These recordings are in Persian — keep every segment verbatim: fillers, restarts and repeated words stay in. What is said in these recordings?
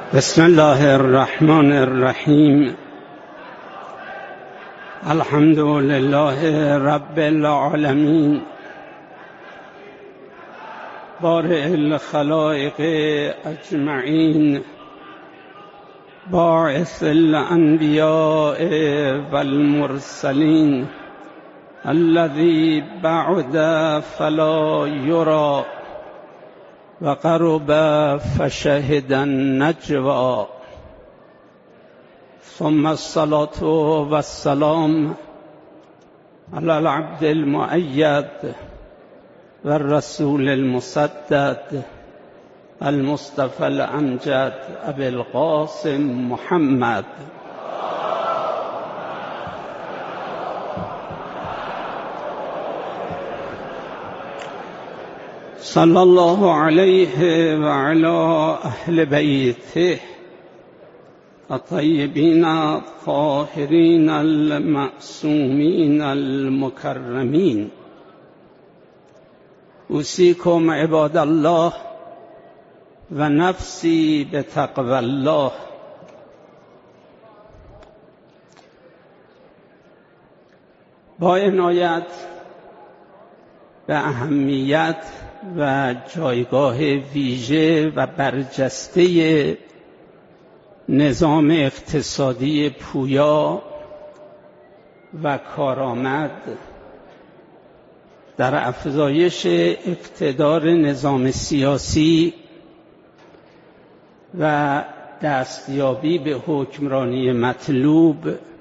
بسم الله الرحمن الرحیم. الحمد لله رب العالمین، بارئ الخلائق اجمعین، باعث الانبیاء والمرسلین، الذی بعد فلا یری و قرب فشهد النجوى، ثم الصلاة والسلام على العبد المؤید و الرسول المسدد المصطفى الامجد ابي القاسم محمد صلی الله علیه و علی اهل بیته الطیبین الطاهرین المعصومین المکرمین. اوصیکم عباد الله و نفسی بتقوی الله. با عنایت به اهمیت و جایگاه ویژه و برجسته نظام اقتصادی پویا و کارآمد در افزایش اقتدار نظام سیاسی و دستیابی به حکمرانی مطلوب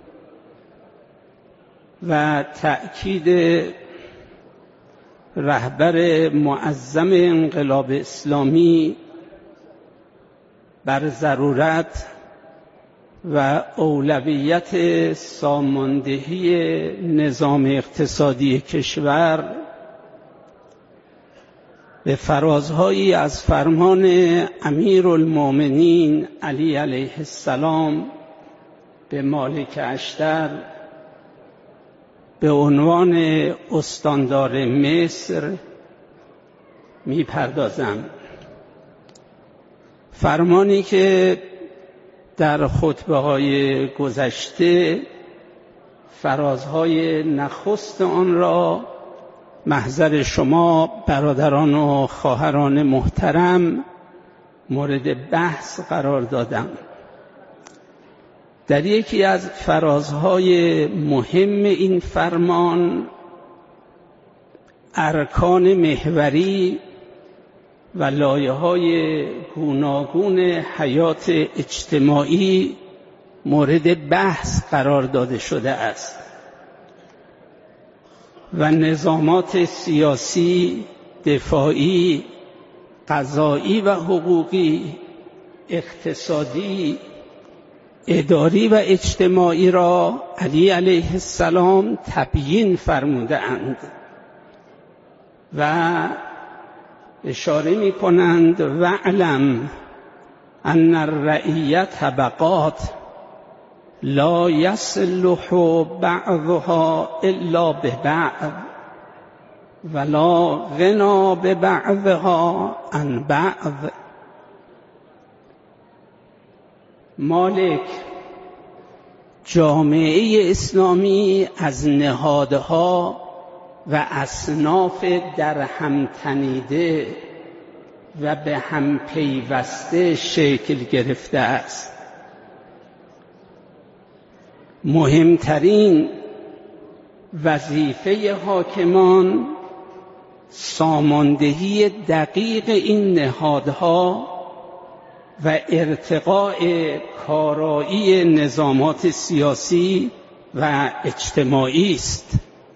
و تأکید رهبر معظم انقلاب اسلامی بر ضرورت و اولویت ساماندهی نظام اقتصادی کشور به فرازهایی از فرمان امیرالمؤمنین علی علیه السلام به مالک اشتر به عنوان استاندار مصر می‌پردازم. فرمانی که در خطبه‌های گذشته فرازهای نخست آن را محضر شما برادران و خواهران محترم مورد بحث قرار دادم. در یکی از فرازهای مهم این فرمان ارکان محوری و لایه‌های گوناگون حیات اجتماعی مورد بحث قرار داده شده است و نظامات سیاسی، دفاعی، قضایی و حقوقی، اقتصادی، اداری و اجتماعی را علی علیه السلام تبیین فرمودند و اشاره می کنند وَاعْلَمْ أَنَّ الرَّعِیَّةَ طبقات لا يصلح بعضها الا ببعض ولا غنا ببعضها عن بعض. مالک جامعه اسلامی از نهادها و اصناف در هم تنیده و به هم پیوسته شکل گرفته است. مهمترین وظیفه حاکمان ساماندهی دقیق این نهادها و ارتقاء کارایی نظامات سیاسی و اجتماعی است.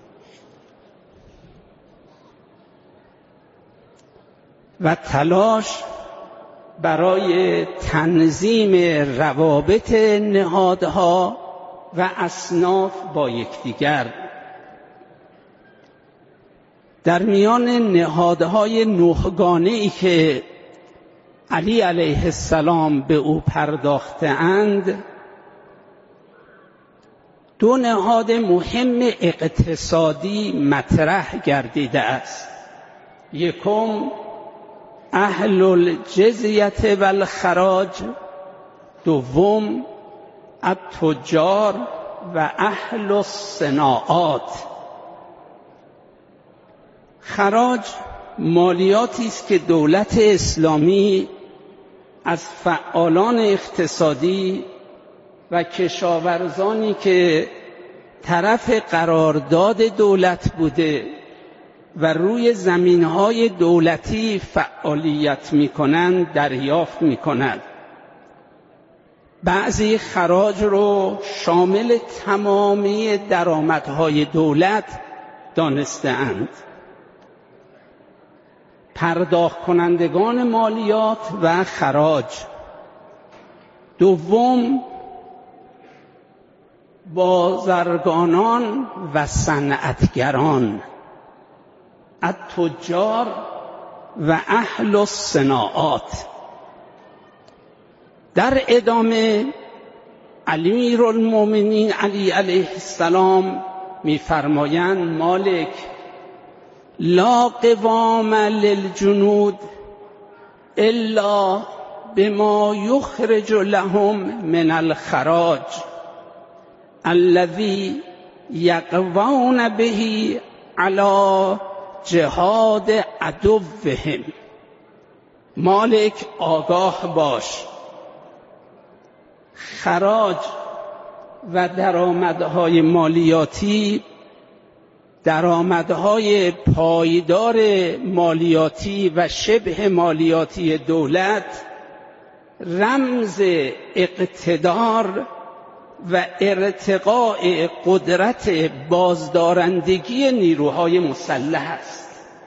و تلاش برای تنظیم روابط نهادها و اصناف با یکدیگر. در میان نهادهای نهگانه‌ای که علی علیه السلام به او پرداخته‌اند، دو نهاد مهم اقتصادی مطرح گردیده است. یکم اهل الجزیه و الخراج دوم التجار و اهل الصناعات. خراج مالیاتی است که دولت اسلامی از فعالان اقتصادی و کشاورزانی که طرف قرارداد دولت بوده و روی زمینهای دولتی فعالیت می‌کنند دریافت می‌کند. بعضی خراج رو شامل تمامی درآمدهای دولت دانسته‌اند. پرداخت کنندگان مالیات و خراج. دوم بازرگانان و صنعتگران، التجار و اهل الصناعات. در ادامه امیرالمومنین علی علیه السلام می‌فرمایند مالک لا قوام للجنود الا بما یخرج لهم من الخراج الذي یقوون به علی جهاد عدوهم. مالک آگاه باش، خراج و درآمدهای مالیاتی درآمدهای پایدار مالیاتی و شبه مالیاتی دولت رمز اقتدار و ارتقاء قدرت بازدارندگی نیروهای مسلح است.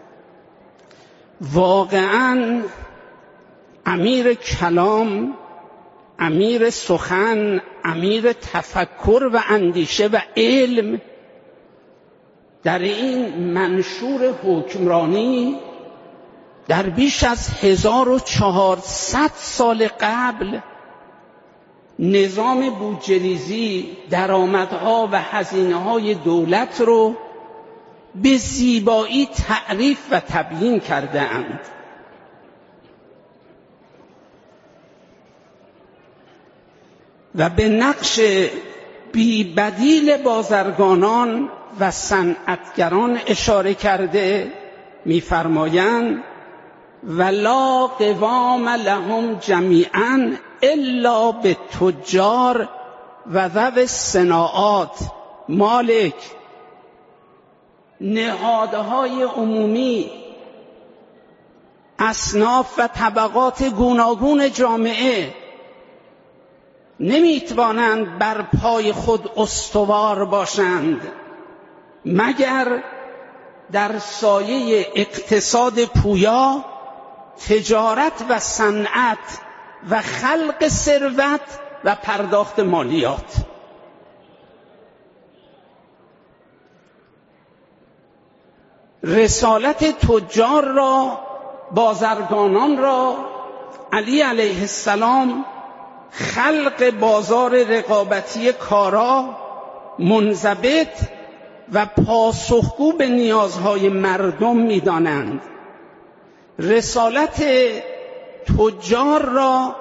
واقعاً امیر کلام، امیر سخن، امیر تفکر و اندیشه و علم در این منشور حکمرانی در بیش از هزار و چهارصد سال قبل نظام بودجه‌ریزی، درآمدها و هزینه‌های دولت رو به زیبایی تعریف و تبیین کرده‌اند. و به نقش بی‌بدیل بازرگانان و صنعتگران اشاره کرده می‌فرمایند ولا قوام لهم جمیعا الا بالتجار و ذوی الصناعات. مالک نهادهای عمومی، اصناف و طبقات گوناگون جامعه نمیتوانند بر پای خود استوار باشند مگر در سایه اقتصاد پویا، تجارت و صنعت و خلق ثروت و پرداخت مالیات. رسالت تجار را، بازرگانان را علی علیه السلام خلق بازار رقابتی کارا، منضبط و پاسخگو به نیازهای مردم می‌دانند. رسالت تجار را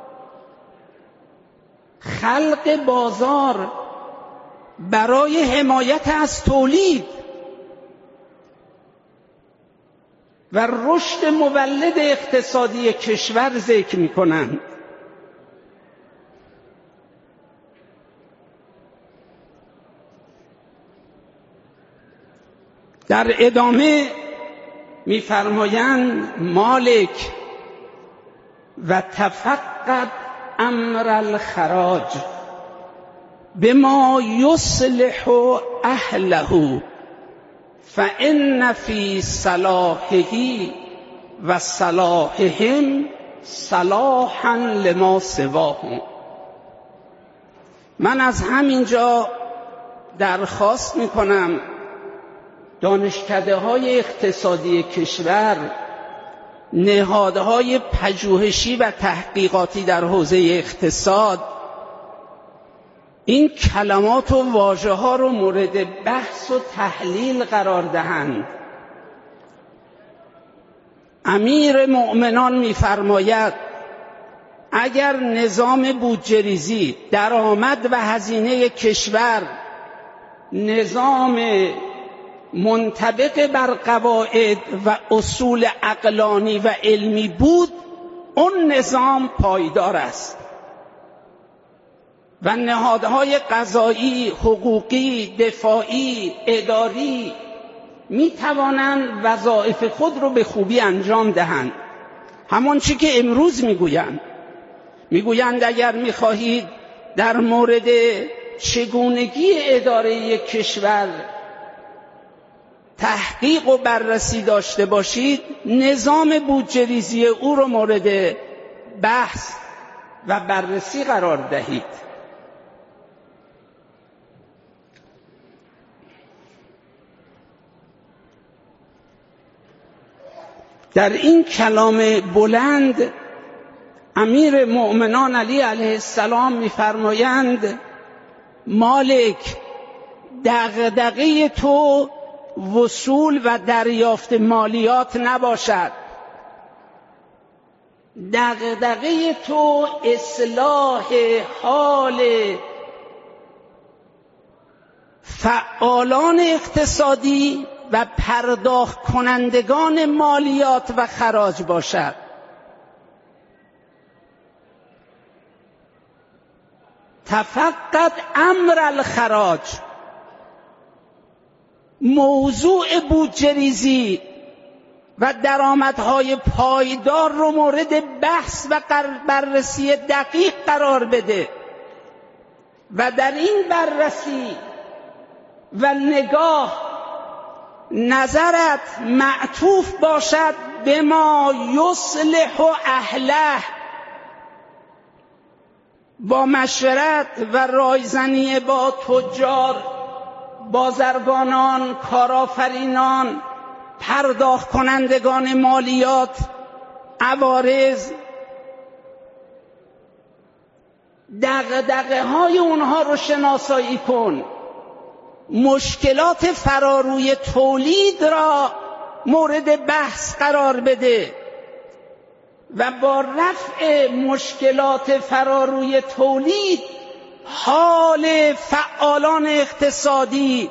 خلق بازار برای حمایت از تولید و رشد مولد اقتصادی کشور ذکر می‌کنند. در ادامه می‌فرمایند مالک و تفقد امر الخراج بما یصلح اهله فإن فی صلاحه و صلاحهم صلاحا لما سواهم. من از همینجا درخواست میکنم دانشکده‌های اقتصادی کشور، نهادهای پژوهشی و تحقیقاتی در حوزه اقتصاد این کلمات و واژه‌ها رو مورد بحث و تحلیل قرار دهند. امیر مؤمنان می‌فرماید اگر نظام بودجه‌ریزی، درآمد و هزینه کشور نظام منطبق بر قواعد و اصول عقلانی و علمی بود، اون نظام پایدار است و نهادهای قضایی، حقوقی، دفاعی، اداری می توانند وظایف خود رو به خوبی انجام دهند. همون چی که امروز میگویند میگویند اگر میخواهید در مورد چگونگی اداره یک کشور تحقیق و بررسی داشته باشید، نظام بودجه‌ریزی او رو مورد بحث و بررسی قرار دهید. در این کلام بلند امیر مؤمنان علی علیه السلام می‌فرمایند مالک، دغدغه تو وصول و دریافت مالیات نباشد، دغدغه تو اصلاح حال فعالان اقتصادی و پرداخت کنندگان مالیات و خراج باشد. تفقد امر الخراج، موضوع بودجه‌ریزی و درآمدهای پایدار رو مورد بحث و بررسی دقیق قرار بده و در این بررسی و نگاه نظرت معطوف باشد به ما یصلح اهله، با مشورت و رایزنی با تجار، بازرگانان، کارآفرینان، پرداخت کنندگان مالیات، عوارض، دغدغه های اونها رو شناسایی کن، مشکلات فراروی تولید را مورد بحث قرار بده و با رفع مشکلات فراروی تولید حال فعالان اقتصادی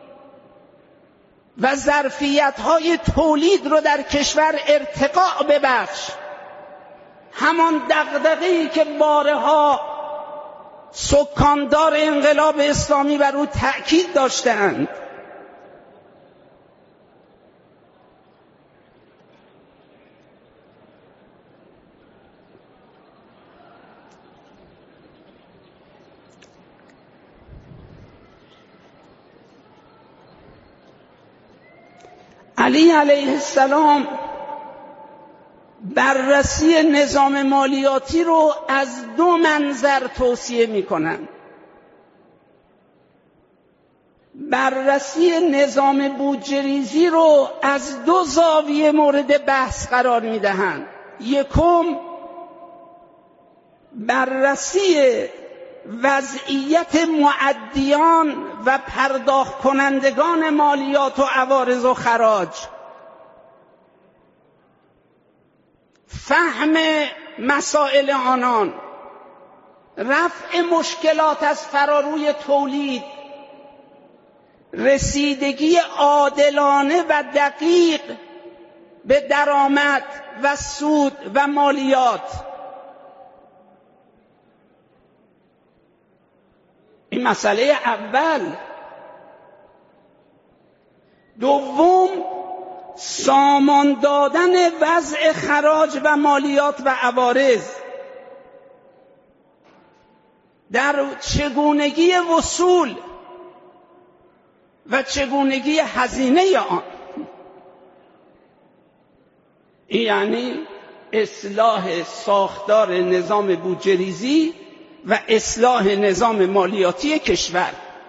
و ظرفیت‌های تولید رو در کشور ارتقا ببخش. همان دغدغه‌ای که بارها سکاندار انقلاب اسلامی بر او تأکید داشتند. علی علیه السلام بررسی نظام مالیاتی رو از دو منظر توصیه می‌کنند. بررسی نظام بودجه‌ریزی رو از دو زاویه مورد بحث قرار می‌دهند. یکم بررسی وضعیت مؤدیان و پرداخت کنندگان مالیات و عوارض و خراج، فهم مسائل آنان، رفع مشکلات از فراروی تولید، رسیدگی عادلانه و دقیق به درآمد و سود و مالیات. این مسئله اول. دوم، سامان دادن وضع خراج و مالیات و عوارض در چگونگی وصول و چگونگی هزینه آن. این یعنی اصلاح ساختار نظام بودجه‌ریزی و اصلاح نظام مالیاتی کشور.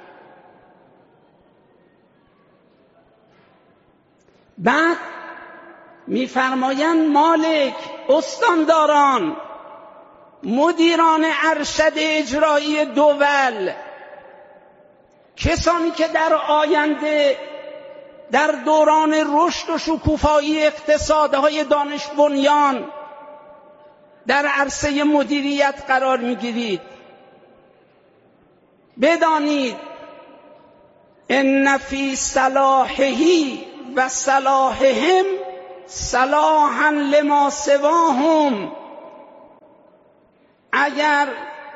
بعد می‌فرمایند مالک، استانداران، مدیران ارشد اجرایی دول، کسانی که در آینده در دوران رشد و شکوفایی اقتصادهای دانش بنیان در عرصه مدیریت قرار میگیرید، بدانید ان فی صلاحه و صلاحهم صلاحا لما سواهم. اگر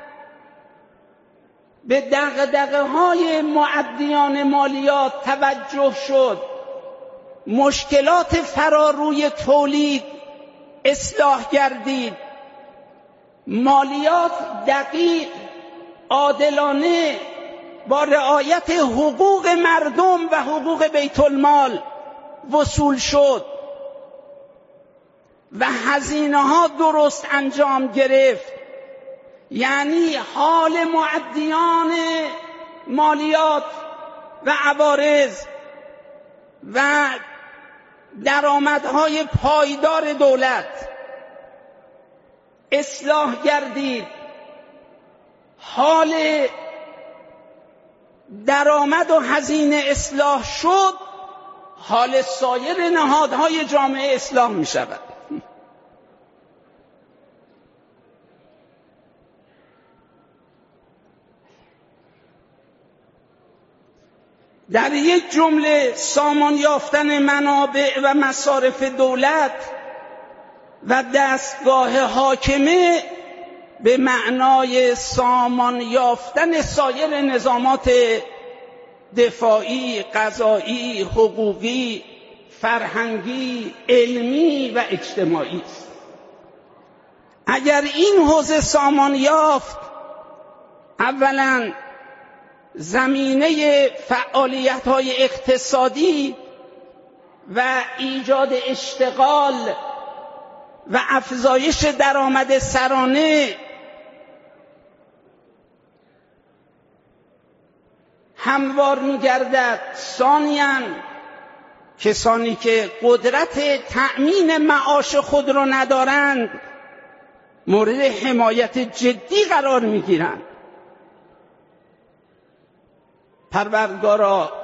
به دغدغه های مؤدیان مالیات توجه شد، مشکلات فراروی تولید اصلاح گردید، مالیات دقیق، عادلانه با رعایت حقوق مردم و حقوق بیت المال وصول شد و هزینه ها درست انجام گرفت، یعنی حال مؤدیان مالیات و عوارض و درآمدهای پایدار دولت اصلاح گردید، حال درآمد و هزینه اصلاح شد، حال سایر نهادهای جامعه اصلاح می شود. در یک جمله سامان یافتن منابع و مصارف دولت و دستگاه حاکمه به معنای سامان یافتن سایر نظامات دفاعی، قضایی، حقوقی، فرهنگی، علمی و اجتماعی است. اگر این حوزه سامان یافت، اولا زمینه فعالیت‌های اقتصادی و ایجاد اشتغال و افزایش درآمد سرانه هموار می‌گردد. ثانیاً کسانی که قدرت تأمین معاش خود را ندارند مورد حمایت جدی قرار می‌گیرند. پروردگارا،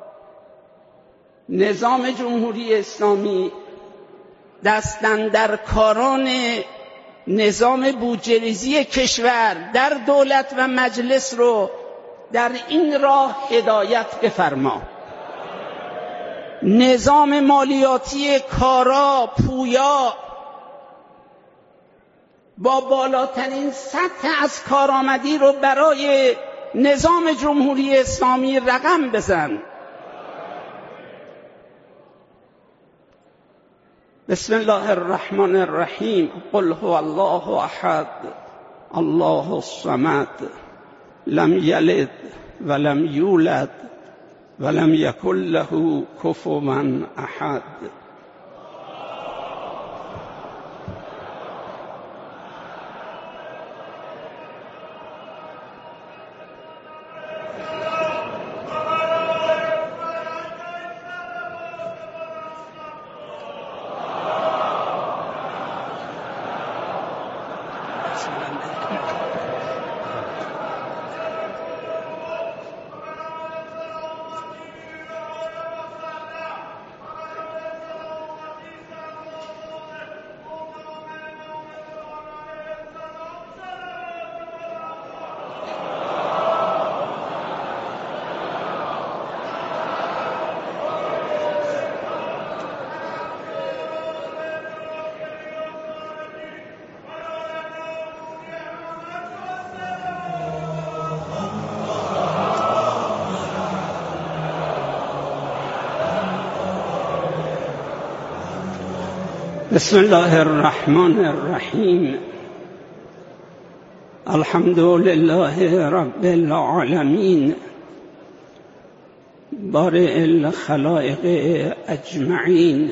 نظام جمهوری اسلامی دستاندرکاران نظام بودجه‌ریزی کشور در دولت و مجلس رو در این راه هدایت بفرما. نظام مالیاتی کارا، پویا، با بالاترین سطح از کارآمدی رو برای نظام جمهوری اسلامی رقم بزن. بسم الله الرحمن الرحیم. قل هو الله احد الله الصمد لم یلد ولم یولد ولم یکن له کفوا احد. بسم الله الرحمن الرحیم. الحمد لله رب العالمین بارئ الخلائق اجمعین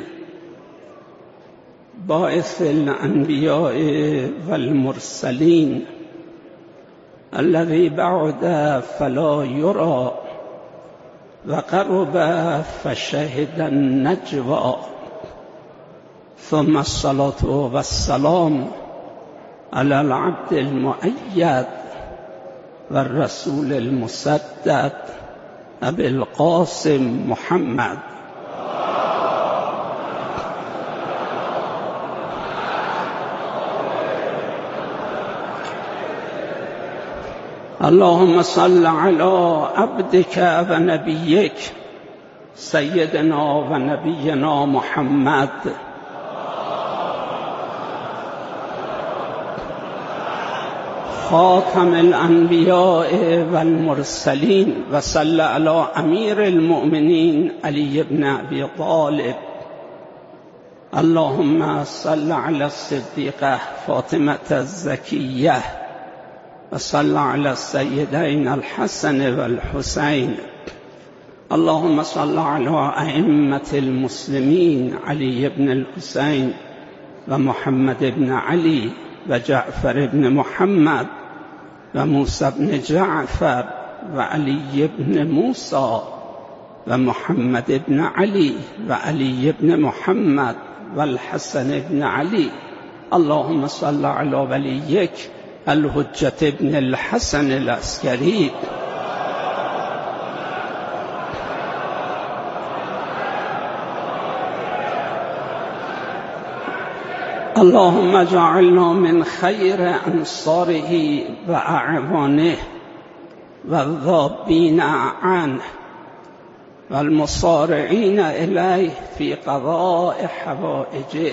باعث الانبیاء والمرسلین الذي بعد فلا يرى وقرب فشهد النجوى ثم الصلاة والسلام على العبد المؤيد والرسول المسدد أبي القاسم محمد اللهم صل على عبدك و نبیک سیدنا و نبینا محمد خاتم الانبیاء و المرسلین و صل علی امیر المؤمنین علی بن ابی طالب. اللهم صل علی الصدیقه فاطمه الزکیه و صل علی السیدین الحسن و الحسین. اللهم صل علی ائمة المسلمین علی بن الحسین و محمد بن علی و جعفر بن محمد و موسی بن جعفر و علی بن موسی و محمد بن علی و علی بن محمد و الحسن بن علی. اللهم صل علی ولیک الحجة بن الحسن العسکری. اللهم اجعلنا من خیر انصاره و اعوانه و الذابین عنه و المصارعین الیه فی قضاء حوائجه.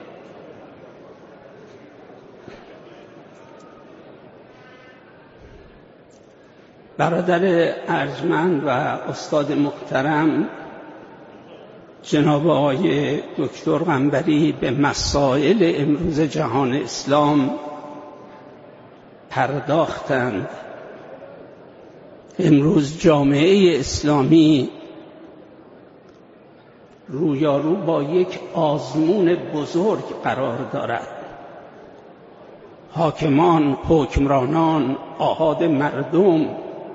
برادر ارجمند و استاد محترم جناب آقای دکتر قنبری به مسائل امروز جهان اسلام پرداختند. امروز جامعه اسلامی رویارو با یک آزمون بزرگ قرار دارد. حاکمان، حکمرانان، آحاد مردم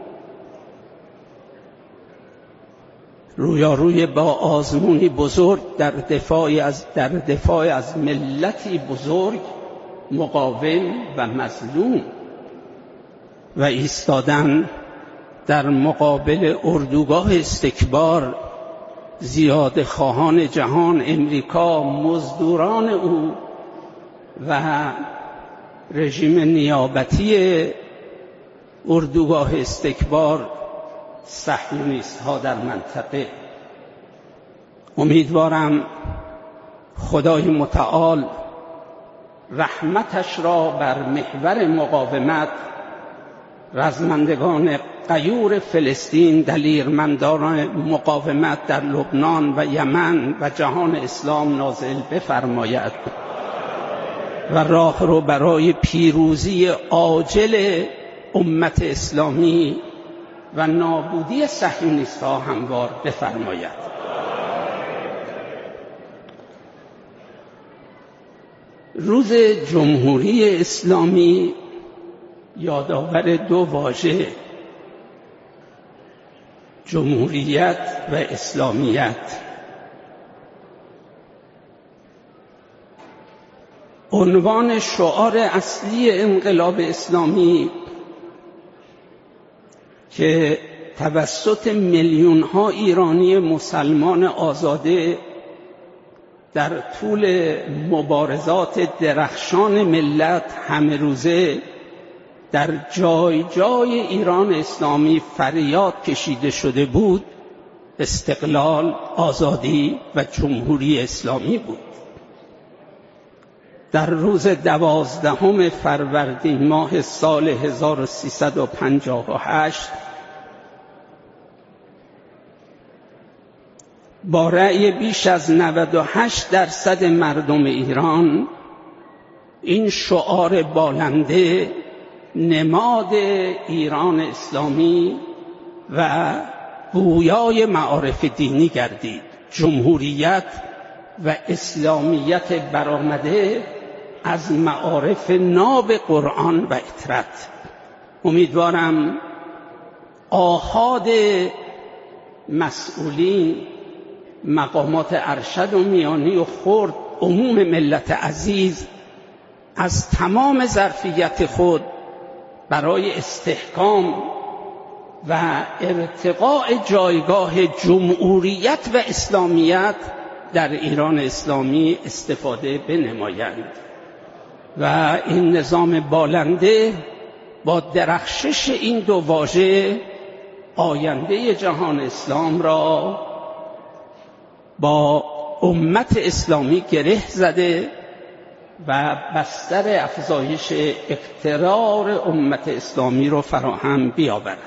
رویاروی با آزمونی بزرگ در دفاع از در دفاع از ملتی بزرگ، مقاوم و مظلوم و ایستادن در مقابل اردوگاه استکبار، زیاده خواهان جهان، امریکا، مزدوران او و رژیم نیابتی اردوگاه استکبار، صهیونیست ها در منطقه. امیدوارم خدای متعال رحمتش را بر محور مقاومت، رزمندگان غیور فلسطین، دلیرمندان مقاومت در لبنان و یمن و جهان اسلام نازل بفرماید و راه رو برای پیروزی عاجل امت اسلامی و نابودی صهیونیست ها هموار بفرماید. روز جمهوری اسلامی یادآور دو واژه، جمهوریت و اسلامیت. عنوان شعار اصلی انقلاب اسلامی که توسط میلیون ها ایرانی مسلمان آزاده در طول مبارزات درخشان ملت همه روزه در جای جای ایران اسلامی فریاد کشیده شده بود، استقلال، آزادی و جمهوری اسلامی بود. در روز دوازدهم فروردین ماه سال هزار و سیصد و پنجاه و هشت با رأی بیش از نود و هشت درصد مردم ایران این شعار بالنده نماد ایران اسلامی و گویای معارف دینی گردید. جمهوریت و اسلامیت برآمده از معارف ناب قرآن و اطرت. امیدوارم آحاد مسئولین، مقامات ارشد و میانی و خرد، عموم ملت عزیز از تمام ظرفیت خود برای استحکام و ارتقاء جایگاه جمهوریت و اسلامیت در ایران اسلامی استفاده بنمایند و این نظام بالنده با درخشش این دو واژه آینده جهان اسلام را با امت اسلامی گره زده و بستر افزایش اقتدار امت اسلامی را فراهم بیاورد.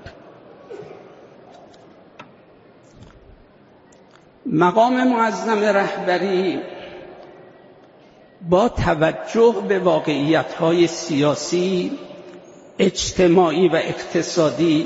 مقام معظم رهبری با توجه به واقعیت‌های سیاسی، اجتماعی و اقتصادی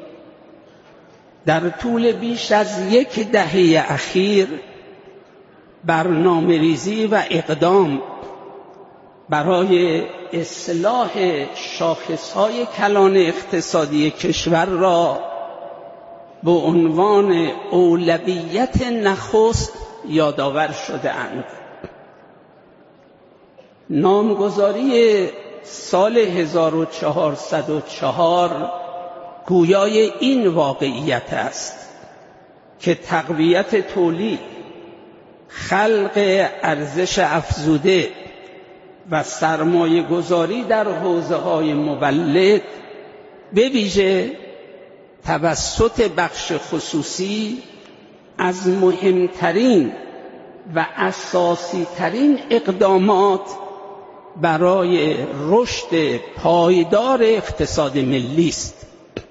در طول بیش از یک دهه اخیر برنامه‌ریزی و اقدام برای اصلاح شاخص‌های کلان اقتصادی کشور را به عنوان اولویت نخست یادآور شده‌اند. نامگذاری سال هزار و چهارصد و چهار گویای این واقعیت است که تقویت تولید، خلق ارزش افزوده و سرمایه گذاری در حوزه‌های مولد به ویژه توسط بخش خصوصی از مهمترین و اساسی ترین اقدامات برای رشد پایدار اقتصاد ملی است.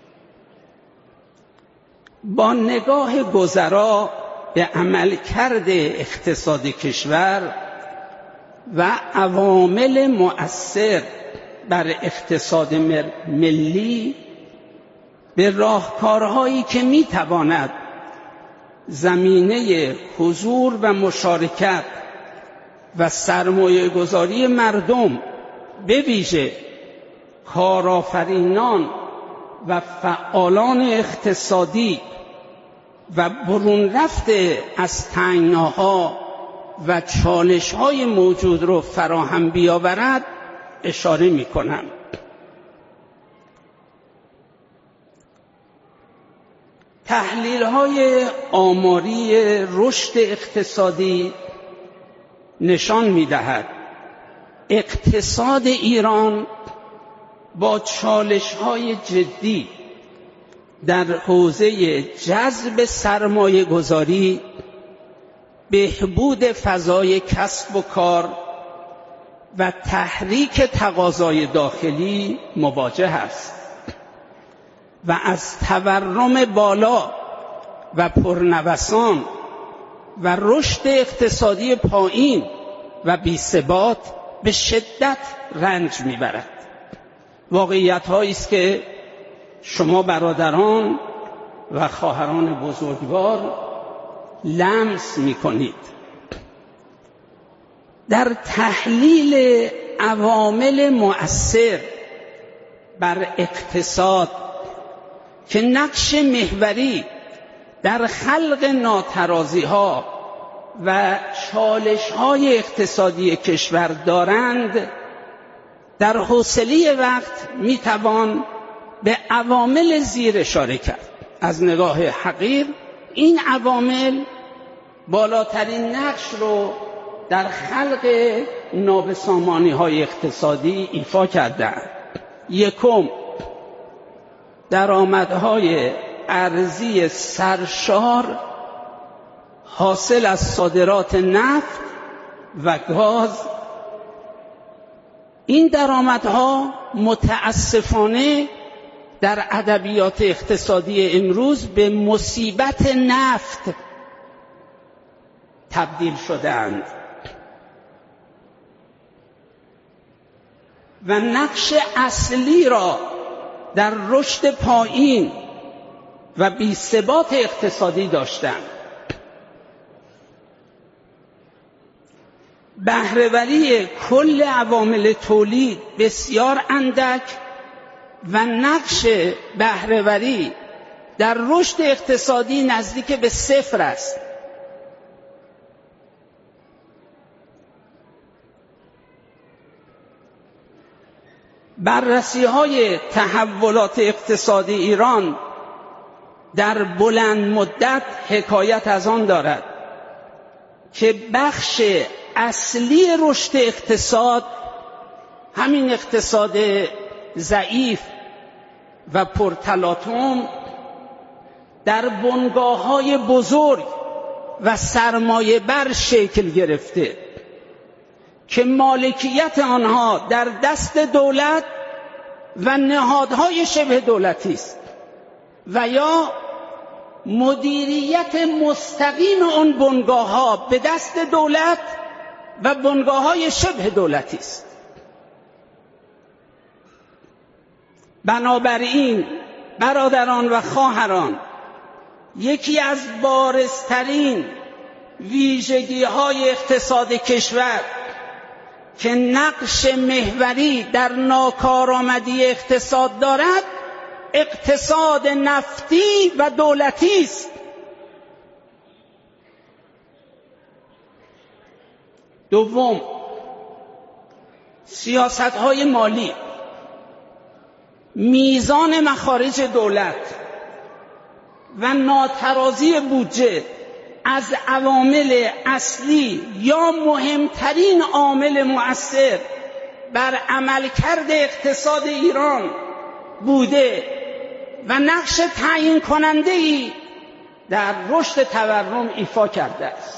با نگاه گذرا به عملکرد اقتصاد کشور و عوامل مؤثر بر اقتصاد ملی، به راهکارهایی که میتواند زمینه حضور و مشارکت و سرمایه گذاری مردم به ویژه کارآفرینان و فعالان اقتصادی و برون رفته از تنگناها و چالش‌های موجود را فراهم بیاورد اشاره می‌کنم. تحلیل‌های آماری رشد اقتصادی نشان می‌دهد اقتصاد ایران با چالش‌های جدی در حوزه جذب سرمایه گذاری، بهبود فضای کسب و کار و تحریک تقاضای داخلی مواجه است و از تورم بالا و پرنوسان و رشد اقتصادی پایین و بی‌ثبات به شدت رنج میبرد. واقعیت‌هایی است که شما برادران و خواهران بزرگوار لمس می‌کنید. در تحلیل عوامل مؤثر بر اقتصاد که نقش محوری در خلق ناترازی‌ها و چالش‌های اقتصادی کشور دارند، در حوصله وقت می‌توان به عوامل زیر اشاره کرد. از نگاه حقیر این عوامل بالاترین نقش رو در خلق نابسامانی‌های اقتصادی ایفا کردند. یکم، درآمدهای ارزی سرشار حاصل از صادرات نفت و گاز. این درآمدها متاسفانه در ادبیات اقتصادی امروز به مصیبت نفت تبدیل شده‌اند و نقش اصلی را در رشد پایین و بی‌ثبات اقتصادی داشتند. بهره‌وری کل عوامل تولید بسیار اندک و نقش بهره‌وری در رشد اقتصادی نزدیک به صفر است. بررسی‌های تحولات اقتصادی ایران در بلند مدت حکایت از آن دارد که بخش اصلی رشد اقتصاد همین اقتصاد ضعیف و پرتلاطم در بنگاه‌های بزرگ و سرمایه بر شکل گرفته که مالکیت آنها در دست دولت و نهادهای شبه دولتی است و یا مدیریت مستقیم آن بنگاه‌ها به دست دولت و بنگاه‌های شبه دولتی است. بنابراین برادران و خواهران، یکی از بارزترین ویژگی‌های اقتصاد کشور که نقش محوری در ناکارآمدی اقتصاد دارد، اقتصاد نفتی و دولتی است. دوم، سیاست‌های مالی، میزان مخارج دولت و ناترازی بودجه از عوامل اصلی یا مهمترین عامل مؤثر بر عملکرد اقتصاد ایران بوده و نقش تعیین کننده‌ای در رشد تورم ایفا کرده است.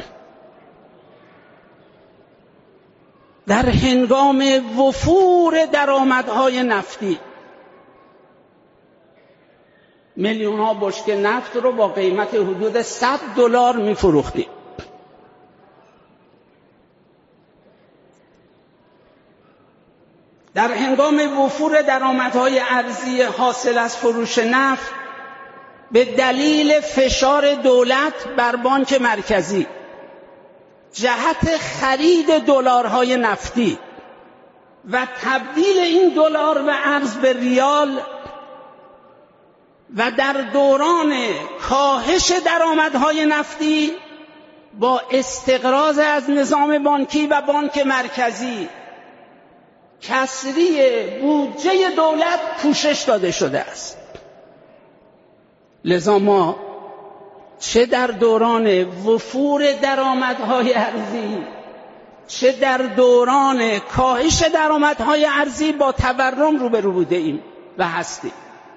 در هنگام وفور درآمدهای نفتی، میلیون ها بشکه نفت رو با قیمت حدود صد دلار می‌فروختیم. در هنگام وفور درآمدهای ارزی حاصل از فروش نفت به دلیل فشار دولت بر بانک مرکزی جهت خرید دلارهای نفتی و تبدیل این دلار و ارز به ریال و در دوران کاهش درآمدهای نفتی با استقراض از نظام بانکی و بانک مرکزی کسری بودجه دولت پوشش داده شده است. لذا ما چه در دوران وفور درآمدهای ارزی چه در دوران کاهش درآمدهای ارزی با تورم روبرو بوده ایم و هستیم.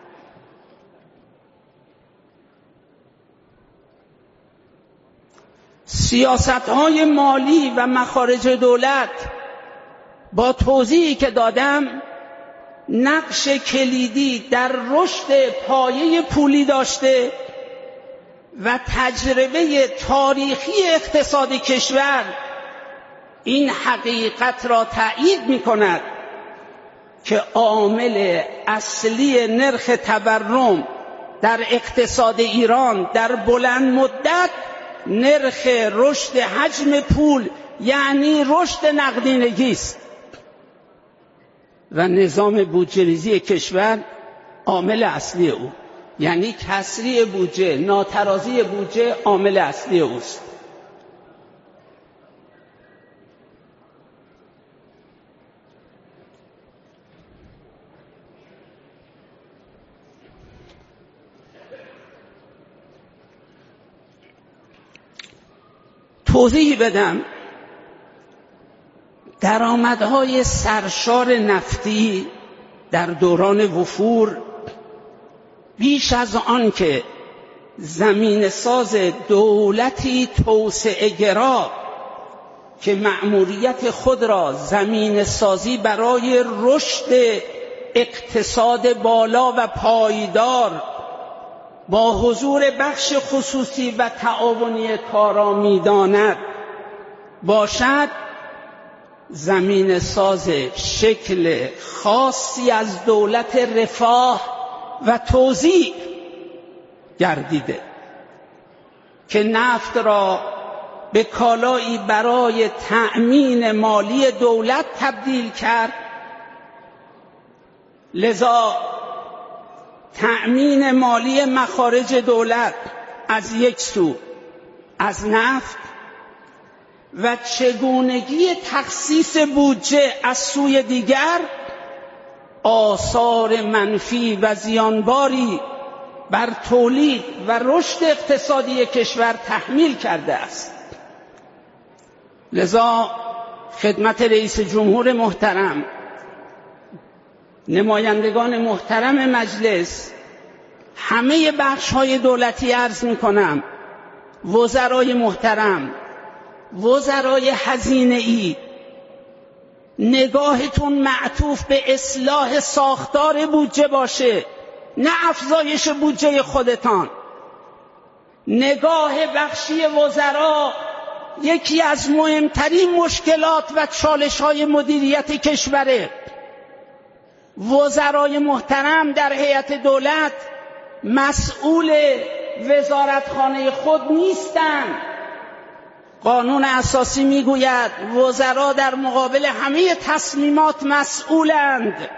سیاست‌های مالی و مخارج دولت با توضیحی که دادم نقش کلیدی در رشد پایه پولی داشته و تجربه تاریخی اقتصاد کشور این حقیقت را تأیید می‌کند که عامل اصلی نرخ تورم در اقتصاد ایران در بلند مدت نرخ رشد حجم پول یعنی رشد نقدینگی است و نظام بودجه‌ریزی کشور عامل اصلی او، یعنی کسری بودجه، ناترازی بودجه عامل اصلی اوست. توضیحی بدم. درآمدهای سرشار نفتی در دوران وفور بیش از آن که زمین ساز دولتی توسعه گرا که مأموریت خود را زمین سازی برای رشد اقتصاد بالا و پایدار با حضور بخش خصوصی و تعاونی کارا می‌داند باشد، زمین ساز شکل خاصی از دولت رفاه و توزیع گردیده که نفت را به کالایی برای تأمین مالی دولت تبدیل کرد. لذا تأمین مالی مخارج دولت از یک سو از نفت و چگونگی تخصیص بودجه از سوی دیگر آثار منفی و زیانباری بر تولید و رشد اقتصادی کشور تحمیل کرده است. لذا خدمت رئیس جمهور محترم نمایندگان محترم مجلس، همه بخش‌های دولتی عرض می‌کنم، وزرای محترم، وزرای هزینه‌ای، نگاهتون معطوف به اصلاح ساختار بودجه باشه، نه افزایش بودجه خودتان. نگاه بخشی وزرا یکی از مهمترین مشکلات و چالش‌های مدیریت کشوره. وزرای محترم در هیئت دولت مسئول وزارتخانه خود نیستند. قانون اساسی میگوید وزرا در مقابل همه تصمیمات مسئولند.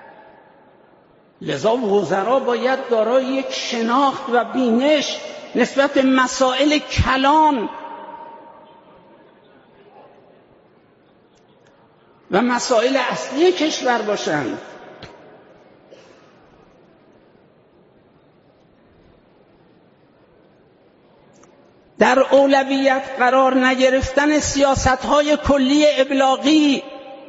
لذا وزرا باید دارای یک شناخت و بینش نسبت به مسائل کلان و مسائل اصلی کشور باشند. در اولویت قرار نگرفتن سیاست‌های کلی ابلاغی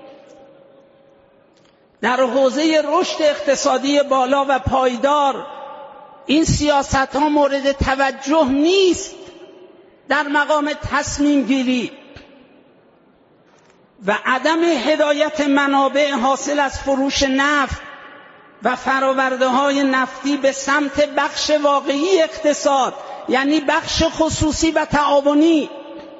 در حوزه رشد اقتصادی بالا و پایدار، این سیاست‌ها مورد توجه نیست در مقام تصمیم گیری و عدم هدایت منابع حاصل از فروش نفت و فرآورده‌های نفتی به سمت بخش واقعی اقتصاد، یعنی بخش خصوصی و تعاونی،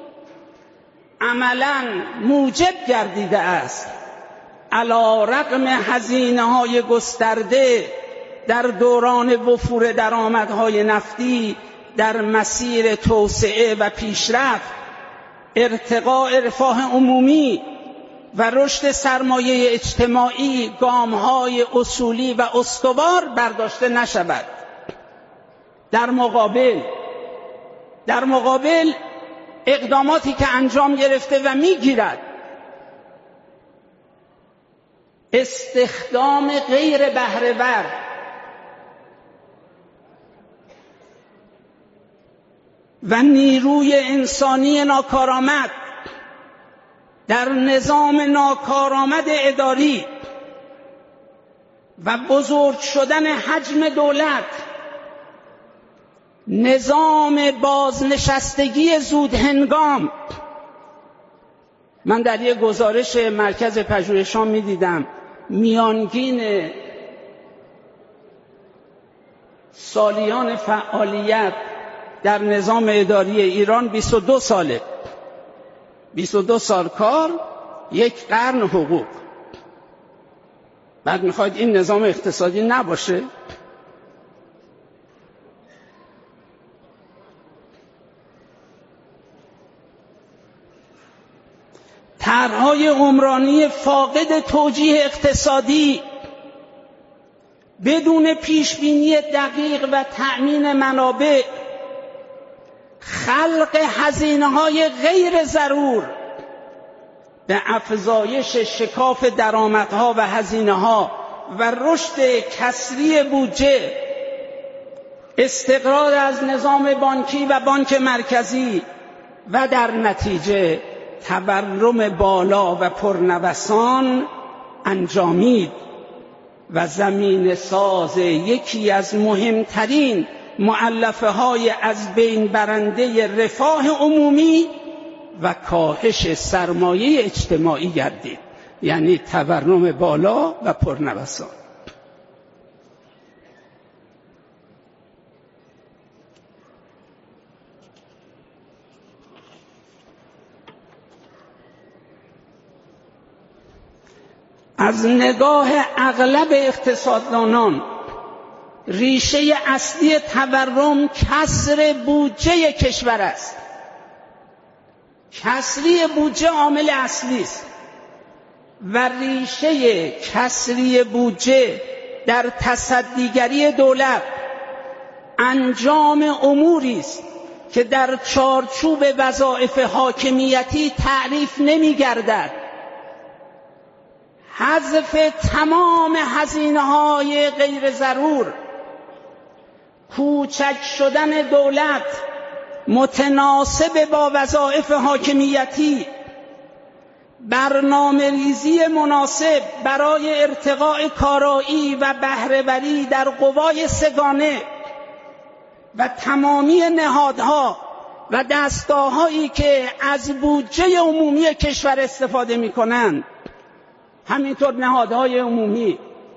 عملاً موجب گردیده است علی رغم هزینه‌های گسترده در دوران وفور درآمدهای نفتی در مسیر توسعه و پیشرفت، ارتقاء رفاه عمومی و رشد سرمایه اجتماعی گام‌های اصولی و استوار برداشته نشود. در مقابل در مقابل اقداماتی که انجام گرفته و میگیرد استخدام غیر بهره‌ور و نیروی انسانی ناکارآمد در نظام ناکارآمد اداری و بزرگ شدن حجم دولت، نظام بازنشستگی زود هنگام. من در یک گزارش مرکز پژوهشان می دیدم میانگین سالیان فعالیت در نظام اداری ایران بیست و دو ساله. بیست و دو سال کار، یک قرن حقوق. بعد میخواید این نظام اقتصادی نباشه؟ طرح‌های عمرانی فاقد توجیه اقتصادی بدون پیشبینی دقیق و تأمین منابع، خلق هزینه‌های غیر ضرور به افزایش شکاف درآمدها و هزینه‌ها و رشد کسری بودجه، استقرار از نظام بانکی و بانک مرکزی و در نتیجه تورم بالا و پرنوسان انجامید و زمین ساز یکی از مهمترین مؤلفه های از بین برنده رفاه عمومی و کاهش سرمایه اجتماعی گردید، یعنی تورم بالا و پرنوسان. از نگاه اغلب اقتصاددانان ریشه اصلی تورم کسر بودجه کشور است. کسری بودجه عامل اصلی است و ریشه کسری بودجه در تصدیگری دولت انجام اموری است که در چارچوب وظایف حاکمیتی تعریف نمی‌گردد. حذف تمام هزینه‌های غیر ضرور، کوچک شدن دولت متناسب با وظایف حاکمیتی، برنامه ریزی مناسب برای ارتقاء کارایی و بهره‌وری در قوای سگانه و تمامی نهادها و دستگاه‌هایی که از بودجه عمومی کشور استفاده می‌کنند، همینطور نهادهای عمومی،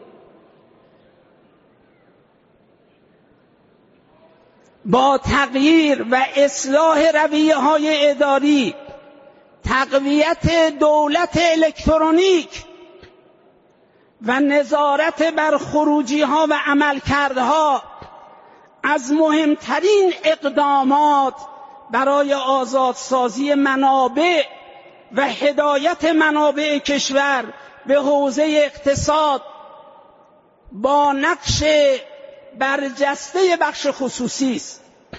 با تغییر و اصلاح رویه‌های اداری، تقویت دولت الکترونیک و نظارت بر خروجی‌ها و عملکردها از مهمترین اقدامات برای آزادسازی منابع و هدایت منابع کشور به حوزه اقتصاد با نقش برجسته بخش خصوصی است.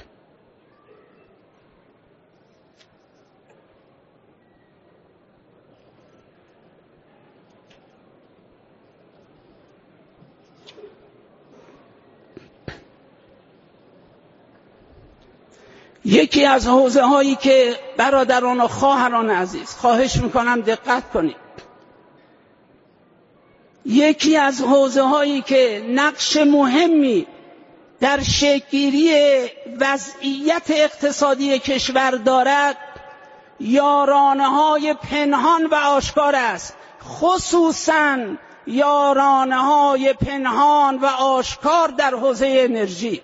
یکی از حوزه هایی که برادران و خواهران عزیز خواهش میکنم دقت کنید، یکی از حوزه هایی که نقش مهمی در شکل‌گیری وضعیت اقتصادی کشور دارد، یارانه‌های پنهان و آشکار است، خصوصاً یارانه‌های پنهان و آشکار در حوزه انرژی.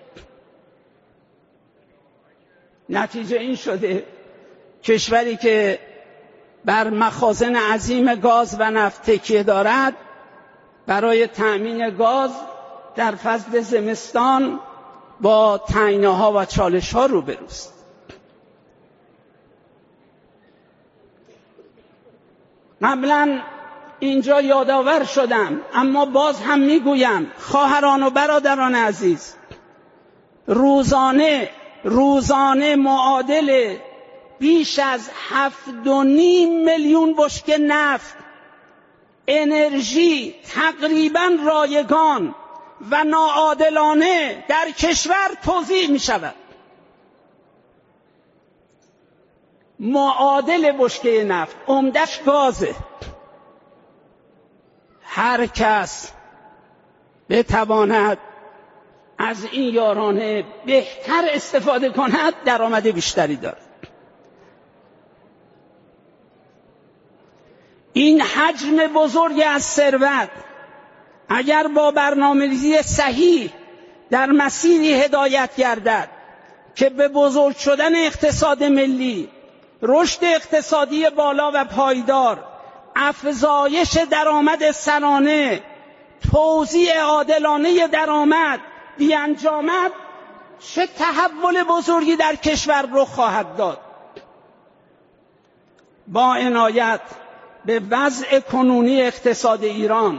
نتیجه این شده کشوری که بر مخازن عظیم گاز و نفت تکیه دارد، برای تأمین گاز در فصل زمستان با تنگناها و چالش‌ها روبروست. قبلا اینجا یادآور شدم، اما باز هم میگویم خواهران و برادران عزیز، روزانه روزانه معادل بیش از هفت و نیم میلیون بشکه نفت، انرژی تقریباً رایگان و ناعادلانه در کشور توزیع می شود. معادل بشکه نفت، عمدش گازه. هر کس بتواند از این یارانه بهتر استفاده کند، درآمد بیشتری دارد. این حجم بزرگ از ثروت اگر با برنامه‌ریزی صحیح در مسیری هدایت گردد که به بزرگ شدن اقتصاد ملی، رشد اقتصادی بالا و پایدار، افزایش درآمد سرانه، توزیع عادلانه درآمد بیانجامد، چه تحول بزرگی در کشور رخ خواهد داد. با عنایت به وضع کنونی اقتصاد ایران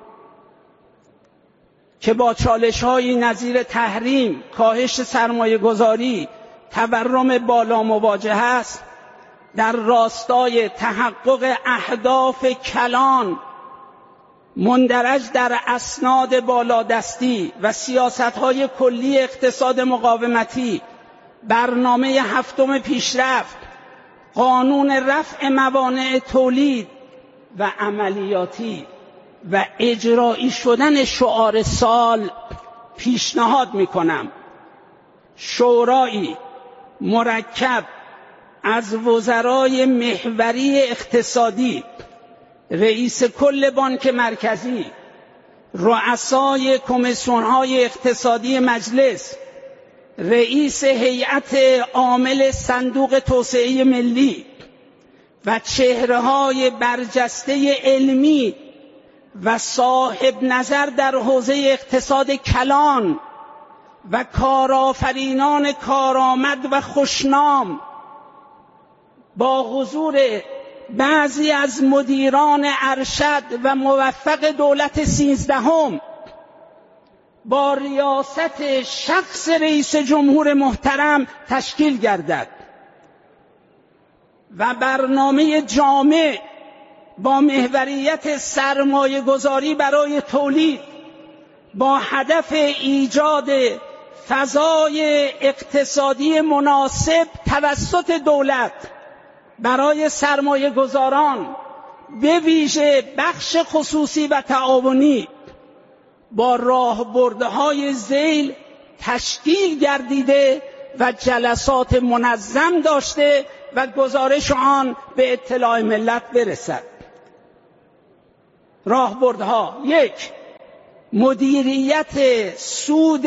که با چالش‌های نظیر تحریم، کاهش سرمایه‌گذاری، تورم بالا مواجه است، در راستای تحقق اهداف کلان مندرج در اسناد بالادستی و سیاست‌های کلی اقتصاد مقاومتی، برنامه هفتم پیشرفت، قانون رفع موانع تولید و عملیاتی و اجرایی شدن شعار سال پیشنهاد می‌کنم شورایی مرکب از وزرای محوری اقتصادی، رئیس کل بانک مرکزی، رؤسای کمیسیون‌های اقتصادی مجلس، رئیس هیئت عامل صندوق توسعه ملی و چهره‌های برجسته علمی و صاحب نظر در حوزه اقتصاد کلان و کارآفرینان کارآمد و خوشنام با حضور بعضی از مدیران ارشد و موفق دولت سیزدهم با ریاست شخص رئیس جمهور محترم تشکیل گردد و برنامه جامع با محوریت سرمایه گذاری برای تولید با هدف ایجاد فضای اقتصادی مناسب توسط دولت برای سرمایه گذاران به ویژه بخش خصوصی و تعاونی با راهبردهای ذیل تشکیل گردیده و جلسات منظم داشته و گزارش آن به اطلاع ملت برسد. راهبردها: یک، مدیریت سود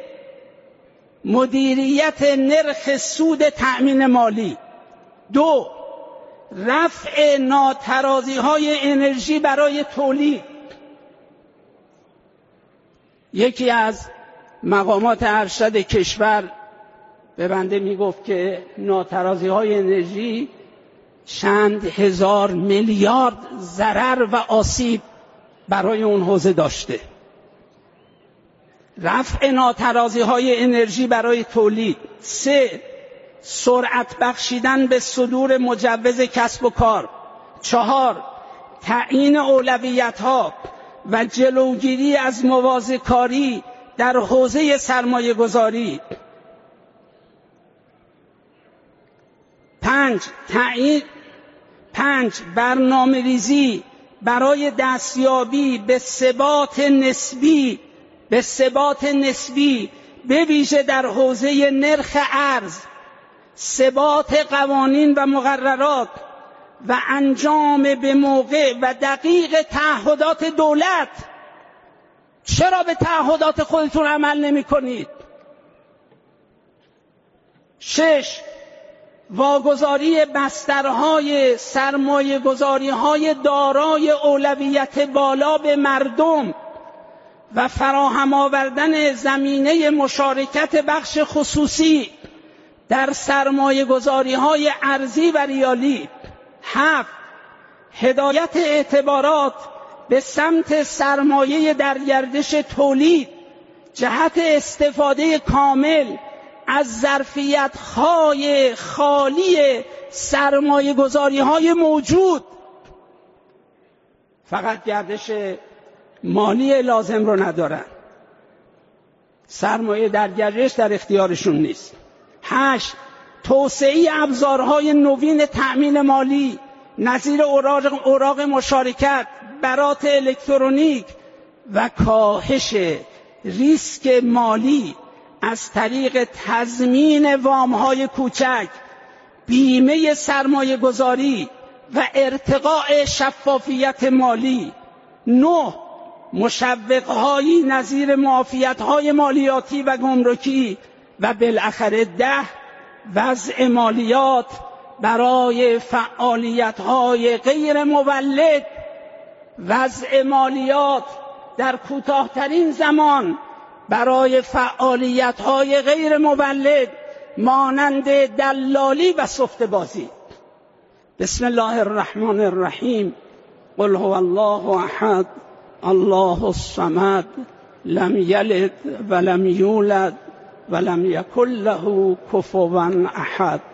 مدیریت نرخ سود تأمین مالی. دو، رفع ناترازی‌های انرژی برای تولید. یکی از مقامات ارشد کشور به بنده میگفت که ناترازی‌های انرژی چند هزار میلیارد ضرر و آسیب برای اون حوزه داشته. رفع ناترازی‌های انرژی برای تولید. سه، سرعت بخشیدن به صدور مجوز کسب و کار. چهار، تعیین اولویت‌ها و جلوگیری از موازیکاری در حوزه سرمایه گذاری. پنج، تعیین پنج برنامه ریزی برای دستیابی به ثبات نسبی به ثبات نسبی به ویژه در حوزه نرخ ارز، ثبات قوانین و مقررات و انجام به موقع و دقیق تعهدات دولت. چرا به تعهدات خودتون عمل نمی کنید؟ شش، واگذاری بسترهای سرمایه گذاری های دارای اولویت بالا به مردم و فراهم آوردن زمینه مشارکت بخش خصوصی در سرمایه گذاری های ارضی و ریالی. هفت، هدایت اعتبارات به سمت سرمایه در گردش تولید جهت استفاده کامل از ظرفیت‌های خالی سرمایه‌گذاری‌های موجود. فقط گردش مالی لازم رو ندارن، سرمایه در گردش در اختیارشون نیست. هشت، توسعه ابزارهای نوین تأمین مالی نظیر اوراق, اوراق مشارکت، برات الکترونیک و کاهش ریسک مالی از طریق تضمین وام‌های کوچک، بیمه سرمایه گذاری و ارتقاء شفافیت مالی. نه، مشوق‌هایی نظیر معافیت‌های مالیاتی و گمرکی. و بالاخره ده، وضع مالیات برای فعالیت‌های غیر مولد، وضع مالیات در کوتاه‌ترین زمان برای فعالیت‌های غیر مولد مانند دلالی و سفته بازی. بسم الله الرحمن الرحیم. قل هو الله احد الله الصمد لم یلد ولم یولد ولم یکن له کفوا احد.